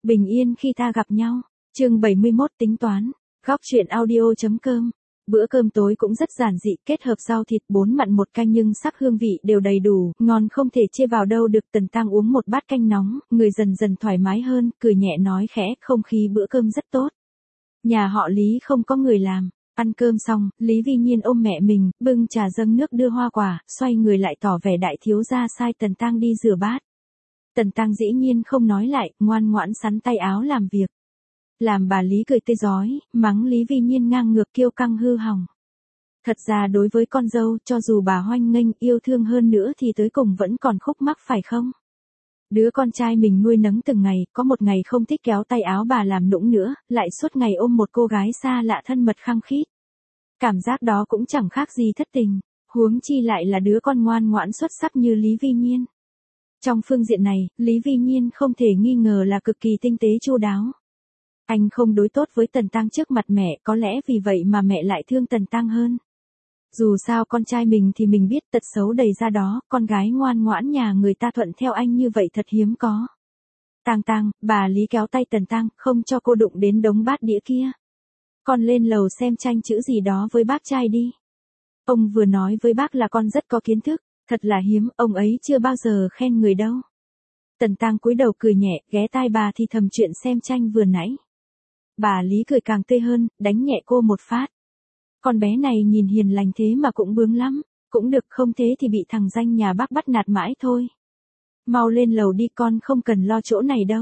Bình yên khi ta gặp nhau. Chương 71 tính toán. Góc truyện audio.com. Bữa cơm tối cũng rất giản dị, kết hợp rau thịt 4 mặn 1 canh nhưng sắc hương vị đều đầy đủ, ngon không thể chê vào đâu được. Tần Tăng uống một bát canh nóng, người dần dần thoải mái hơn, cười nhẹ nói khẽ, không khí bữa cơm rất tốt. Nhà họ Lý không có người làm. Ăn cơm xong, Lý Vi Nhiên ôm mẹ mình, bưng trà dâng nước đưa hoa quả, xoay người lại tỏ vẻ đại thiếu gia sai Tần Tăng đi rửa bát. Tần Tăng dĩ nhiên không nói lại, ngoan ngoãn sắn tay áo làm việc. Làm bà Lý cười tươi rói, mắng Lý Vi Nhiên ngang ngược kiêu căng hư hỏng. Thật ra đối với con dâu, cho dù bà hoanh nghênh yêu thương hơn nữa thì tới cùng vẫn còn khúc mắc phải không? Đứa con trai mình nuôi nấng từng ngày, có một ngày không thích kéo tay áo bà làm nũng nữa, lại suốt ngày ôm một cô gái xa lạ thân mật khăng khít. Cảm giác đó cũng chẳng khác gì thất tình, huống chi lại là đứa con ngoan ngoãn xuất sắc như Lý Vi Nhiên. Trong phương diện này, Lý Vi Nhiên không thể nghi ngờ là cực kỳ tinh tế chu đáo. Anh không đối tốt với Tần Tăng trước mặt mẹ, có lẽ vì vậy mà mẹ lại thương Tần Tăng hơn. Dù sao con trai mình thì mình biết tật xấu đầy ra đó, con gái ngoan ngoãn nhà người ta thuận theo anh như vậy thật hiếm có. Tăng, bà Lý kéo tay Tần Tăng, không cho cô đụng đến đống bát đĩa kia. Con lên lầu xem tranh chữ gì đó với bác trai đi. Ông vừa nói với bác là con rất có kiến thức, thật là hiếm, ông ấy chưa bao giờ khen người đâu. Tần Tăng cúi đầu cười nhẹ, ghé tai bà thì thầm chuyện xem tranh vừa nãy. Bà Lý cười càng tươi hơn, đánh nhẹ cô một phát. Con bé này nhìn hiền lành thế mà cũng bướng lắm, cũng được, không thế thì bị thằng danh nhà bác bắt nạt mãi thôi. Mau lên lầu đi, con không cần lo chỗ này đâu.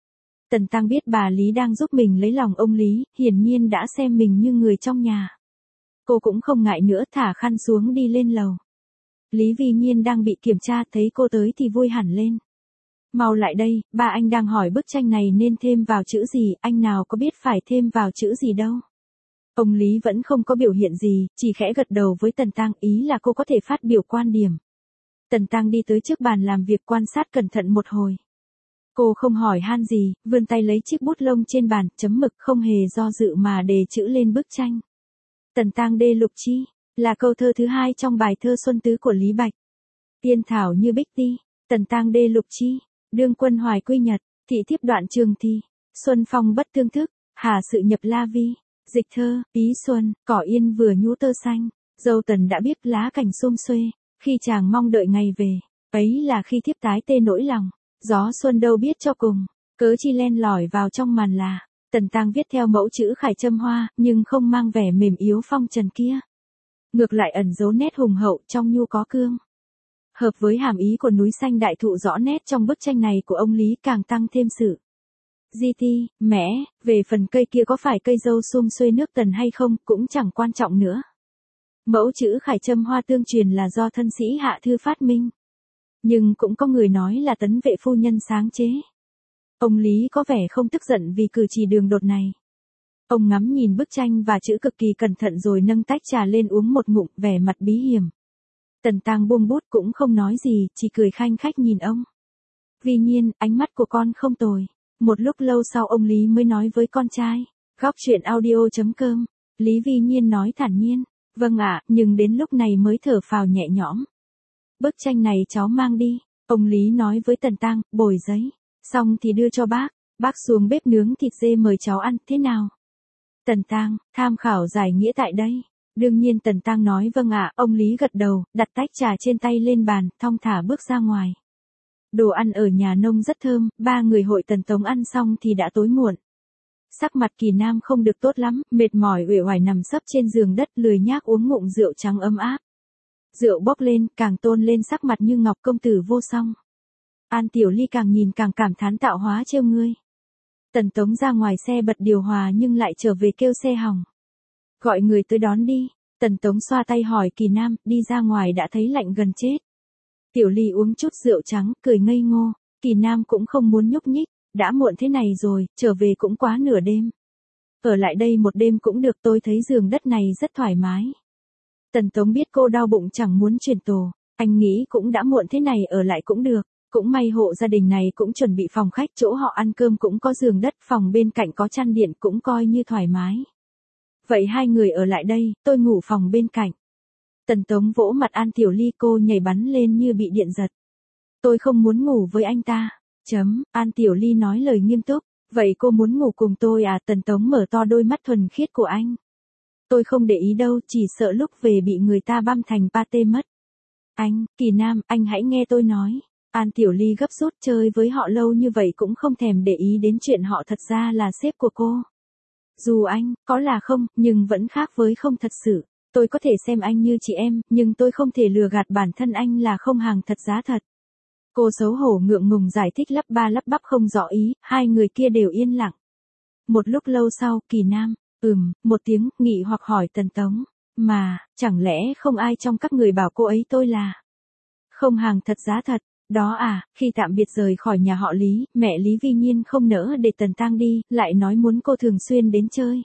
Tần Tăng biết bà Lý đang giúp mình lấy lòng ông Lý, hiển nhiên đã xem mình như người trong nhà. Cô cũng không ngại nữa, thả khăn xuống đi lên lầu. Lý Vi Nhiên đang bị kiểm tra, thấy cô tới thì vui hẳn lên. Mau lại đây, ba anh đang hỏi bức tranh này nên thêm vào chữ gì, anh nào có biết phải thêm vào chữ gì đâu. Ông Lý vẫn không có biểu hiện gì, chỉ khẽ gật đầu với Tần Tăng, ý là cô có thể phát biểu quan điểm. Tần Tăng đi tới trước bàn làm việc quan sát cẩn thận một hồi. Cô không hỏi han gì, vươn tay lấy chiếc bút lông trên bàn, chấm mực, không hề do dự mà đề chữ lên bức tranh. Tần Tăng đê lục chi, là câu thơ thứ 2 trong bài thơ Xuân Tứ của Lý Bạch. Tiên thảo như bích ti, Tần Tăng đê lục chi, đương quân hoài quy nhật, thị thiếp đoạn trường thi, xuân phong bất tương thức, hà sự nhập la vi, dịch thơ, ý xuân, cỏ yên vừa nhú tơ xanh, dâu Tần đã biết lá cảnh xum xuê, khi chàng mong đợi ngày về, ấy là khi thiếp tái tê nỗi lòng, gió xuân đâu biết cho cùng, cớ chi len lỏi vào trong màn là. Tần Tăng viết theo mẫu chữ khải châm hoa, nhưng không mang vẻ mềm yếu phong trần kia. Ngược lại ẩn dấu nét hùng hậu, trong nhu có cương. Hợp với hàm ý của núi xanh đại thụ rõ nét trong bức tranh này của ông Lý, càng tăng thêm sự di ti, mẽ. Về phần cây kia có phải cây dâu sum xuê nước Tần hay không cũng chẳng quan trọng nữa. Mẫu chữ khải châm hoa tương truyền là do thân sĩ Hạ Thư phát minh. Nhưng cũng có người nói là Tấn Vệ phu nhân sáng chế. Ông Lý có vẻ không tức giận vì cử chỉ đường đột này. Ông ngắm nhìn bức tranh và chữ cực kỳ cẩn thận rồi nâng tách trà lên uống một ngụm, vẻ mặt bí hiểm. Tần Tăng buông bút cũng không nói gì, chỉ cười khanh khách nhìn ông. Vi Nhiên, ánh mắt của con không tồi. Một lúc lâu sau ông Lý mới nói với con trai. Góc truyện audio.com. Lý Vi Nhiên nói thản nhiên. Vâng ạ, nhưng đến lúc này mới thở phào nhẹ nhõm. Bức tranh này cháu mang đi. Ông Lý nói với Tần Tăng, bồi giấy. Xong thì đưa cho bác. Bác xuống bếp nướng thịt dê mời cháu ăn, thế nào? Tần Tăng, tham khảo giải nghĩa tại đây. Đương nhiên Tần Tăng nói vâng ạ, ông Lý gật đầu, đặt tách trà trên tay lên bàn, thong thả bước ra ngoài. Đồ ăn ở nhà nông rất thơm, 3 người hội Tần Tống ăn xong thì đã tối muộn. Sắc mặt Kỳ Nam không được tốt lắm, mệt mỏi uể oải nằm sấp trên giường đất lười nhác uống ngụm rượu trắng ấm áp. Rượu bốc lên, càng tôn lên sắc mặt như ngọc công tử vô song. An Tiểu Ly càng nhìn càng cảm thán tạo hóa trêu ngươi. Tần Tống ra ngoài xe bật điều hòa nhưng lại trở về kêu xe hỏng. Gọi người tới đón đi. Tần Tống xoa tay hỏi Kỳ Nam, đi ra ngoài đã thấy lạnh gần chết. Tiểu Ly uống chút rượu trắng, cười ngây ngô. Kỳ Nam cũng không muốn nhúc nhích, đã muộn thế này rồi, trở về cũng quá nửa đêm. Ở lại đây một đêm cũng được, tôi thấy giường đất này rất thoải mái. Tần Tống biết cô đau bụng chẳng muốn chuyển tổ, anh nghĩ cũng đã muộn thế này ở lại cũng được. Cũng may hộ gia đình này cũng chuẩn bị phòng khách, chỗ họ ăn cơm cũng có giường đất, phòng bên cạnh có chăn điện cũng coi như thoải mái. Vậy 2 người ở lại đây, tôi ngủ phòng bên cạnh. Tần Tống vỗ mặt An Tiểu Ly, cô nhảy bắn lên như bị điện giật. Tôi không muốn ngủ với anh ta. An Tiểu Ly nói lời nghiêm túc. Vậy cô muốn ngủ cùng tôi à? Tần Tống mở to đôi mắt thuần khiết của anh. Tôi không để ý đâu, chỉ sợ lúc về bị người ta băm thành pate mất. Anh, Kỳ Nam, anh hãy nghe tôi nói. An Tiểu Ly gấp rút, chơi với họ lâu như vậy cũng không thèm để ý đến chuyện họ thật ra là sếp của cô. Dù anh, có là không, nhưng vẫn khác với không thật sự. Tôi có thể xem anh như chị em, nhưng tôi không thể lừa gạt bản thân anh là không hàng thật giá thật. Cô xấu hổ ngượng ngùng giải thích lắp ba lắp bắp không rõ ý, hai người kia đều yên lặng. Một lúc lâu sau, Kỳ Nam, một tiếng, nghỉ hoặc hỏi Tần Tống. Mà, chẳng lẽ không ai trong các người bảo cô ấy tôi là không hàng thật giá thật? Đó à, khi tạm biệt rời khỏi nhà họ Lý, mẹ Lý Vi Nhiên không nỡ để Tần Tang đi, lại nói muốn cô thường xuyên đến chơi.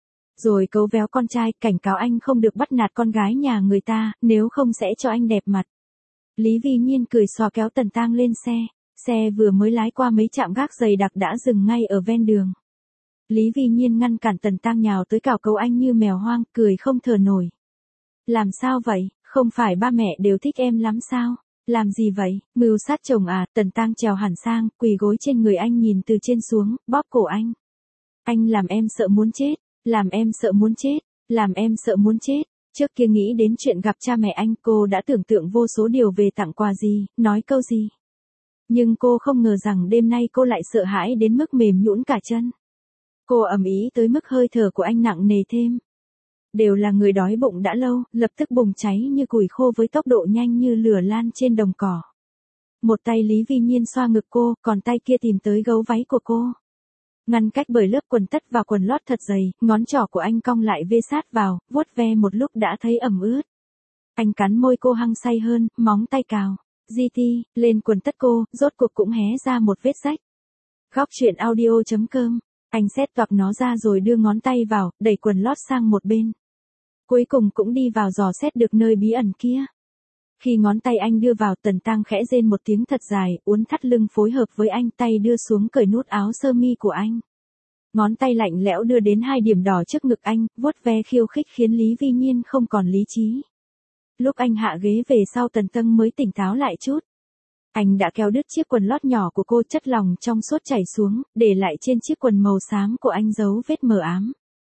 Rồi cấu véo con trai, cảnh cáo anh không được bắt nạt con gái nhà người ta, nếu không sẽ cho anh đẹp mặt. Lý Vi Nhiên cười xòa kéo Tần Tang lên xe. Xe vừa mới lái qua mấy trạm gác dày đặc đã dừng ngay ở ven đường. Lý Vi Nhiên ngăn cản Tần Tang nhào tới cào cấu anh như mèo hoang, cười không thở nổi. Làm sao vậy, không phải ba mẹ đều thích em lắm sao? Làm gì vậy, mưu sát chồng à? Tần Tang trèo hẳn sang, quỳ gối trên người anh nhìn từ trên xuống, bóp cổ anh. Anh làm em sợ muốn chết, làm em sợ muốn chết, làm em sợ muốn chết. Trước kia nghĩ đến chuyện gặp cha mẹ anh, cô đã tưởng tượng vô số điều về tặng quà gì, nói câu gì. Nhưng cô không ngờ rằng đêm nay cô lại sợ hãi đến mức mềm nhũn cả chân. Cô ầm ĩ tới mức hơi thở của anh nặng nề thêm. Đều là người đói bụng đã lâu, lập tức bùng cháy như củi khô với tốc độ nhanh như lửa lan trên đồng cỏ. Một tay Lý Vi Nhiên xoa ngực cô, còn tay kia tìm tới gấu váy của cô. Ngăn cách bởi lớp quần tất và quần lót thật dày, ngón trỏ của anh cong lại vê sát vào, vuốt ve một lúc đã thấy ẩm ướt. Anh cắn môi cô hăng say hơn, móng tay cào. GT, lên quần tất cô, rốt cuộc cũng hé ra một vết rách. Góc truyện audio.com. Anh xét toạc nó ra rồi đưa ngón tay vào, đẩy quần lót sang một bên. Cuối cùng cũng đi vào dò xét được nơi bí ẩn kia. Khi ngón tay anh đưa vào, Tần Tang khẽ rên một tiếng thật dài, uốn thắt lưng phối hợp với anh, tay đưa xuống cởi nút áo sơ mi của anh. Ngón tay lạnh lẽo đưa đến hai điểm đỏ trước ngực anh, vuốt ve khiêu khích khiến Lý Vi Nhiên không còn lý trí. Lúc anh hạ ghế về sau, Tần Tang mới tỉnh táo lại chút. Anh đã kéo đứt chiếc quần lót nhỏ của cô, chất lỏng trong suốt chảy xuống, để lại trên chiếc quần màu xám của anh dấu vết mờ ám.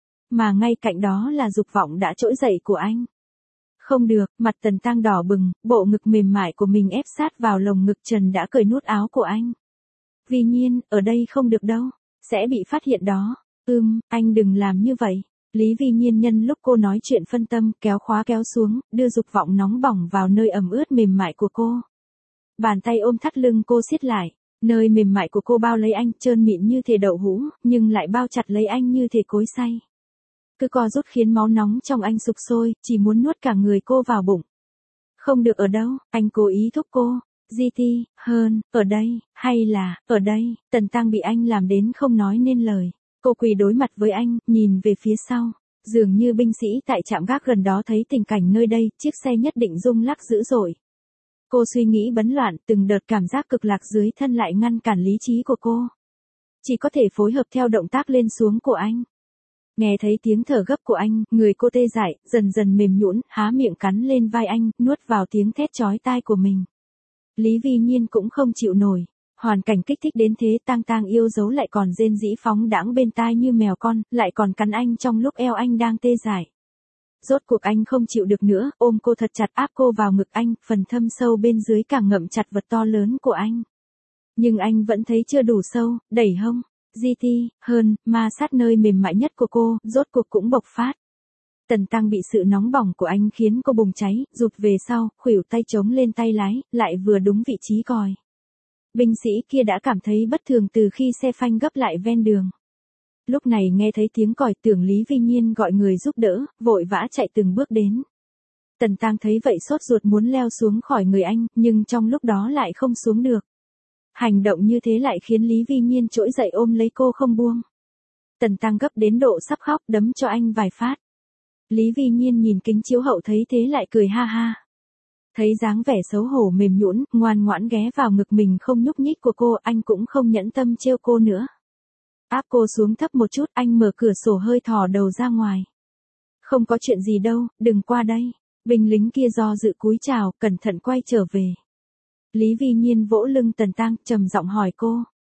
Mà ngay cạnh đó là dục vọng đã trỗi dậy của anh. Không được, mặt Tần Tang đỏ bừng, bộ ngực mềm mại của mình ép sát vào lồng ngực trần đã cởi nút áo của anh. Vi Nhiên, ở đây không được đâu, sẽ bị phát hiện đó. Anh đừng làm như vậy. Lý Vi Nhiên nhân lúc cô nói chuyện phân tâm, kéo khóa kéo xuống, đưa dục vọng nóng bỏng vào nơi ẩm ướt mềm mại của cô. Bàn tay ôm thắt lưng cô siết lại, nơi mềm mại của cô bao lấy anh, trơn mịn như thể đậu hũ, nhưng lại bao chặt lấy anh như thể cối xay. Cứ co rút khiến máu nóng trong anh sục sôi, chỉ muốn nuốt cả người cô vào bụng. Không được ở đâu, anh cố ý thúc cô. GT, hơn, ở đây, hay là, ở đây. Tần Tang bị anh làm đến không nói nên lời. Cô quỳ đối mặt với anh, nhìn về phía sau. Dường như binh sĩ tại trạm gác gần đó thấy tình cảnh nơi đây, chiếc xe nhất định rung lắc dữ dội. Cô suy nghĩ bấn loạn, từng đợt cảm giác cực lạc dưới thân lại ngăn cản lý trí của cô. Chỉ có thể phối hợp theo động tác lên xuống của anh. Nghe thấy tiếng thở gấp của anh, người cô tê dại, dần dần mềm nhũn, há miệng cắn lên vai anh, nuốt vào tiếng thét chói tai của mình. Lý Vi Nhiên cũng không chịu nổi. Hoàn cảnh kích thích đến thế, Tang Tang yêu dấu lại còn rên rỉ phóng đãng bên tai như mèo con, lại còn cắn anh trong lúc eo anh đang tê dại. Rốt cuộc anh không chịu được nữa, ôm cô thật chặt áp cô vào ngực anh, phần thâm sâu bên dưới càng ngậm chặt vật to lớn của anh. Nhưng anh vẫn thấy chưa đủ sâu, đẩy hông. GT, hơn, ma sát nơi mềm mại nhất của cô, rốt cuộc cũng bộc phát. Tần Tang bị sự nóng bỏng của anh khiến cô bùng cháy, rụt về sau, khuỷu tay chống lên tay lái, lại vừa đúng vị trí còi. Binh sĩ kia đã cảm thấy bất thường từ khi xe phanh gấp lại ven đường. Lúc này nghe thấy tiếng còi, tưởng Lý Vi Nhiên gọi người giúp đỡ, vội vã chạy từng bước đến. Tần Tang thấy vậy sốt ruột muốn leo xuống khỏi người anh, nhưng trong lúc đó lại không xuống được. Hành động như thế lại khiến Lý Vi Nhiên trỗi dậy ôm lấy cô không buông. Tần Tang gấp đến độ sắp khóc, đấm cho anh vài phát. Lý Vi Nhiên nhìn kính chiếu hậu thấy thế lại cười ha ha. Thấy dáng vẻ xấu hổ mềm nhũn, ngoan ngoãn ghé vào ngực mình không nhúc nhích của cô, anh cũng không nhẫn tâm trêu cô nữa. Áp cô xuống thấp một chút, anh mở cửa sổ hơi thò đầu ra ngoài. Không có chuyện gì đâu, đừng qua đây. Binh lính kia do dự cúi chào, cẩn thận quay trở về. Lý Vi Nhiên vỗ lưng Tần Tang, trầm giọng hỏi cô.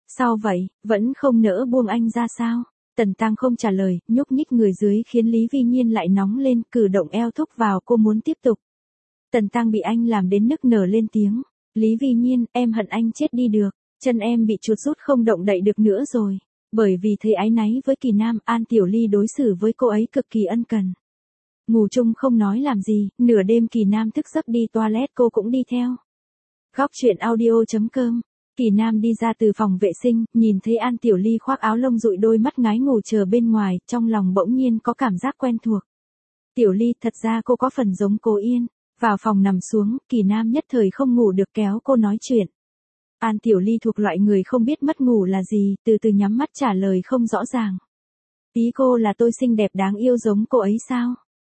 Sao vậy, vẫn không nỡ buông anh ra sao? Tần Tăng không trả lời, nhúc nhích người dưới khiến Lý Vi Nhiên lại nóng lên, cử động eo thúc vào cô muốn tiếp tục. Tần Tăng bị anh làm đến nức nở lên tiếng. Lý Vi Nhiên, em hận anh chết đi được, chân em bị chuột rút không động đậy được nữa rồi. Bởi vì thấy áy náy với Kỳ Nam, An Tiểu Ly đối xử với cô ấy cực kỳ ân cần. Ngủ chung không nói làm gì, nửa đêm Kỳ Nam thức giấc đi toilet cô cũng đi theo. Góc truyện audio.com. Kỳ Nam đi ra từ phòng vệ sinh, nhìn thấy An Tiểu Ly khoác áo lông dụi đôi mắt ngái ngủ chờ bên ngoài, trong lòng bỗng nhiên có cảm giác quen thuộc. Tiểu Ly, thật ra cô có phần giống cô Yên. Vào phòng nằm xuống, Kỳ Nam nhất thời không ngủ được kéo cô nói chuyện. An Tiểu Ly thuộc loại người không biết mất ngủ là gì, từ từ nhắm mắt trả lời không rõ ràng. Ý cô là tôi xinh đẹp đáng yêu giống cô ấy sao?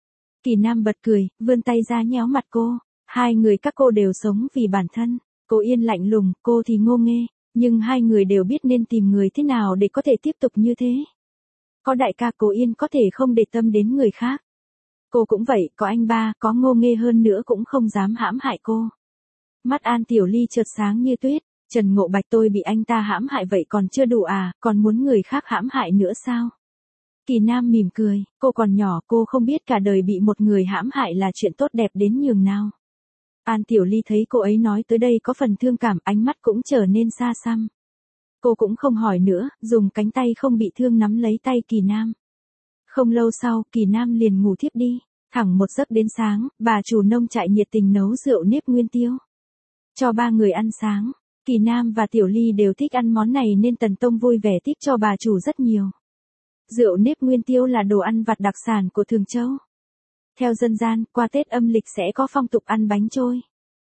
Kỳ Nam bật cười, vươn tay ra nhéo mặt cô. Hai người các cô đều sống vì bản thân. Cô Yên lạnh lùng, cô thì ngô nghê. Nhưng hai người đều biết nên tìm người thế nào để có thể tiếp tục như thế. Có đại ca cô Yên có thể không để tâm đến người khác. Cô cũng vậy, có anh ba, có ngô nghê hơn nữa cũng không dám hãm hại cô. Mắt An Tiểu Ly chợt sáng như tuyết. Trần Ngộ Bạch, tôi bị anh ta hãm hại vậy còn chưa đủ à, còn muốn người khác hãm hại nữa sao? Kỳ Nam mỉm cười, cô còn nhỏ, cô không biết cả đời bị một người hãm hại là chuyện tốt đẹp đến nhường nào. An Tiểu Ly thấy cô ấy nói tới đây có phần thương cảm, ánh mắt cũng trở nên xa xăm. Cô cũng không hỏi nữa, dùng cánh tay không bị thương nắm lấy tay Kỳ Nam. Không lâu sau, Kỳ Nam liền ngủ thiếp đi. Thẳng một giấc đến sáng, bà chủ nông trại nhiệt tình nấu rượu nếp nguyên tiêu. Cho ba người ăn sáng. Kỳ Nam và Tiểu Ly đều thích ăn món này nên Tần Tông vui vẻ tiếp cho bà chủ rất nhiều. Rượu nếp nguyên tiêu là đồ ăn vặt đặc sản của Thường Châu. Theo dân gian, qua Tết âm lịch sẽ có phong tục ăn bánh trôi.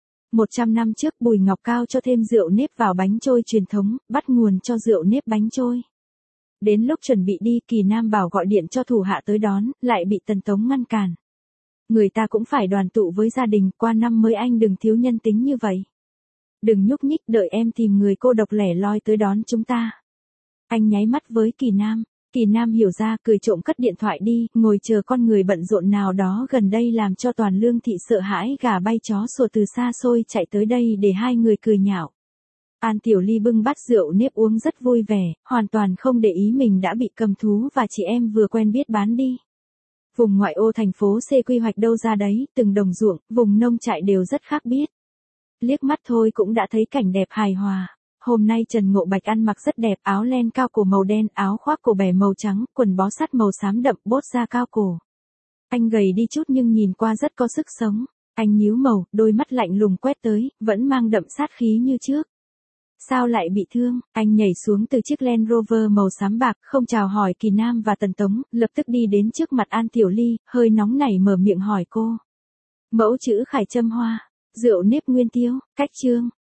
100 năm trước Bùi Ngọc Cao cho thêm rượu nếp vào bánh trôi truyền thống, bắt nguồn cho rượu nếp bánh trôi. Đến lúc chuẩn bị đi, Kỳ Nam bảo gọi điện cho thủ hạ tới đón, lại bị Tần Tống ngăn cản. Người ta cũng phải đoàn tụ với gia đình, qua năm mới anh đừng thiếu nhân tính như vậy. Đừng nhúc nhích, đợi em tìm người cô độc lẻ loi tới đón chúng ta. Anh nháy mắt với Kỳ Nam. Kỳ Nam hiểu ra, cười trộm cất điện thoại đi, ngồi chờ con người bận rộn nào đó gần đây làm cho toàn lương thị sợ hãi, gà bay chó sủa từ xa xôi chạy tới đây để hai người cười nhạo. An Tiểu Ly bưng bát rượu nếp uống rất vui vẻ, hoàn toàn không để ý mình đã bị cầm thú và chị em vừa quen biết bán đi. Vùng ngoại ô thành phố C quy hoạch đâu ra đấy, từng đồng ruộng, vùng nông trại đều rất khác biết. Liếc mắt thôi cũng đã thấy cảnh đẹp hài hòa. Hôm nay Trần Ngộ Bạch ăn mặc rất đẹp, áo len cao cổ màu đen, áo khoác cổ bẻ màu trắng, quần bó sát màu xám đậm, bốt da cao cổ. Anh gầy đi chút nhưng nhìn qua rất có sức sống. Anh nhíu màu, đôi mắt lạnh lùng quét tới, vẫn mang đậm sát khí như trước. Sao lại bị thương? Anh nhảy xuống từ chiếc Land Rover màu xám bạc, không chào hỏi Kỳ Nam và Tần Tống, lập tức đi đến trước mặt An Tiểu Ly, hơi nóng nảy mở miệng hỏi cô. Mẫu chữ Khải Trâm Hoa, rượu nếp nguyên tiêu, cách chương.